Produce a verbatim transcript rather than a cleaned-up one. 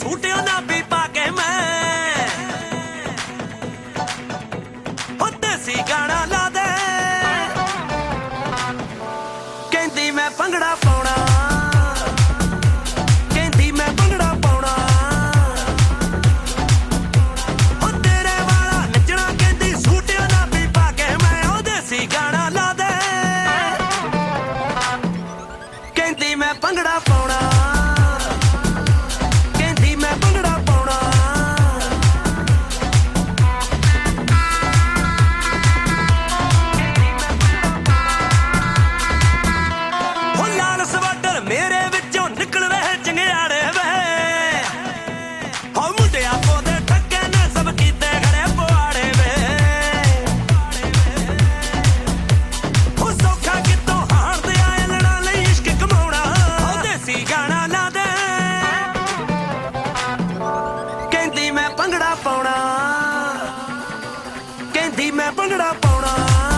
suit ਉਹਨਾਂ ਵੀ ਪਾ ਕੇ ਮੈਂ ਉਹ ਦੇਸੀ ਗਾਣਾ ਲਾ ਦੇ ਕਹਿੰਦੀ ਮੈਂ ਭੰਗੜਾ ਪਾਉਣਾ ਕਹਿੰਦੀ ਮੈਂ ਭੰਗੜਾ ਪਾਉਣਾ ਉਹ ਤੇਰੇ ਵਾਲਾ ਨੱਚਣਾ ਕਹਿੰਦੀ ਸੂਟ ਉਹਨਾਂ ਵੀ ਪਾ ਕੇ ਮੈਂ ਉਹ ਦੇਸੀ ਗਾਣਾ ਲਾ ਦੇ ਕਹਿੰਦੀ ਮੈਂ ਭੰਗੜਾ ਪਾਉਣਾ ਕਹਿੰਦੀ ਮੈਂ ਭੰਗੜਾ ਪਾਉਣਾ ਹੋ ਲਾਲ ਸਵਾਟਰ ਮੇਰੇ ਵਿੱਚੋਂ ਨਿਕਲ ਰਹੇ ਚੰਗਿਆੜੇ ਵੇ ਹੋ ਮੁੰਡਿਆਂ ਪੋਦੇ ਠੱਗੇ ਨੇ ਸਭ ਕੀਤੇ ਖੜੇ ਪੁਆੜੇ ਵੇ ਹੋ ਸੌਖਾ ਕਿਤੋਂ ਹਾਰਦੇ ਆਏ ਲੜਾਂ ਲਈ ਇਸ਼ਕ ਕਮਾਉਣਾ ਉਹ ਦੇਸੀ ਗਾਣਾ ਲਾ ਦੇ ਕਹਿੰਦੀ ਮੈਂ ਭੰਗੜਾ ਪਾਉਣਾ ਕਹਿੰਦੀ ਮੈਂ ਭੰਗੜਾ ਪਾਉਣਾ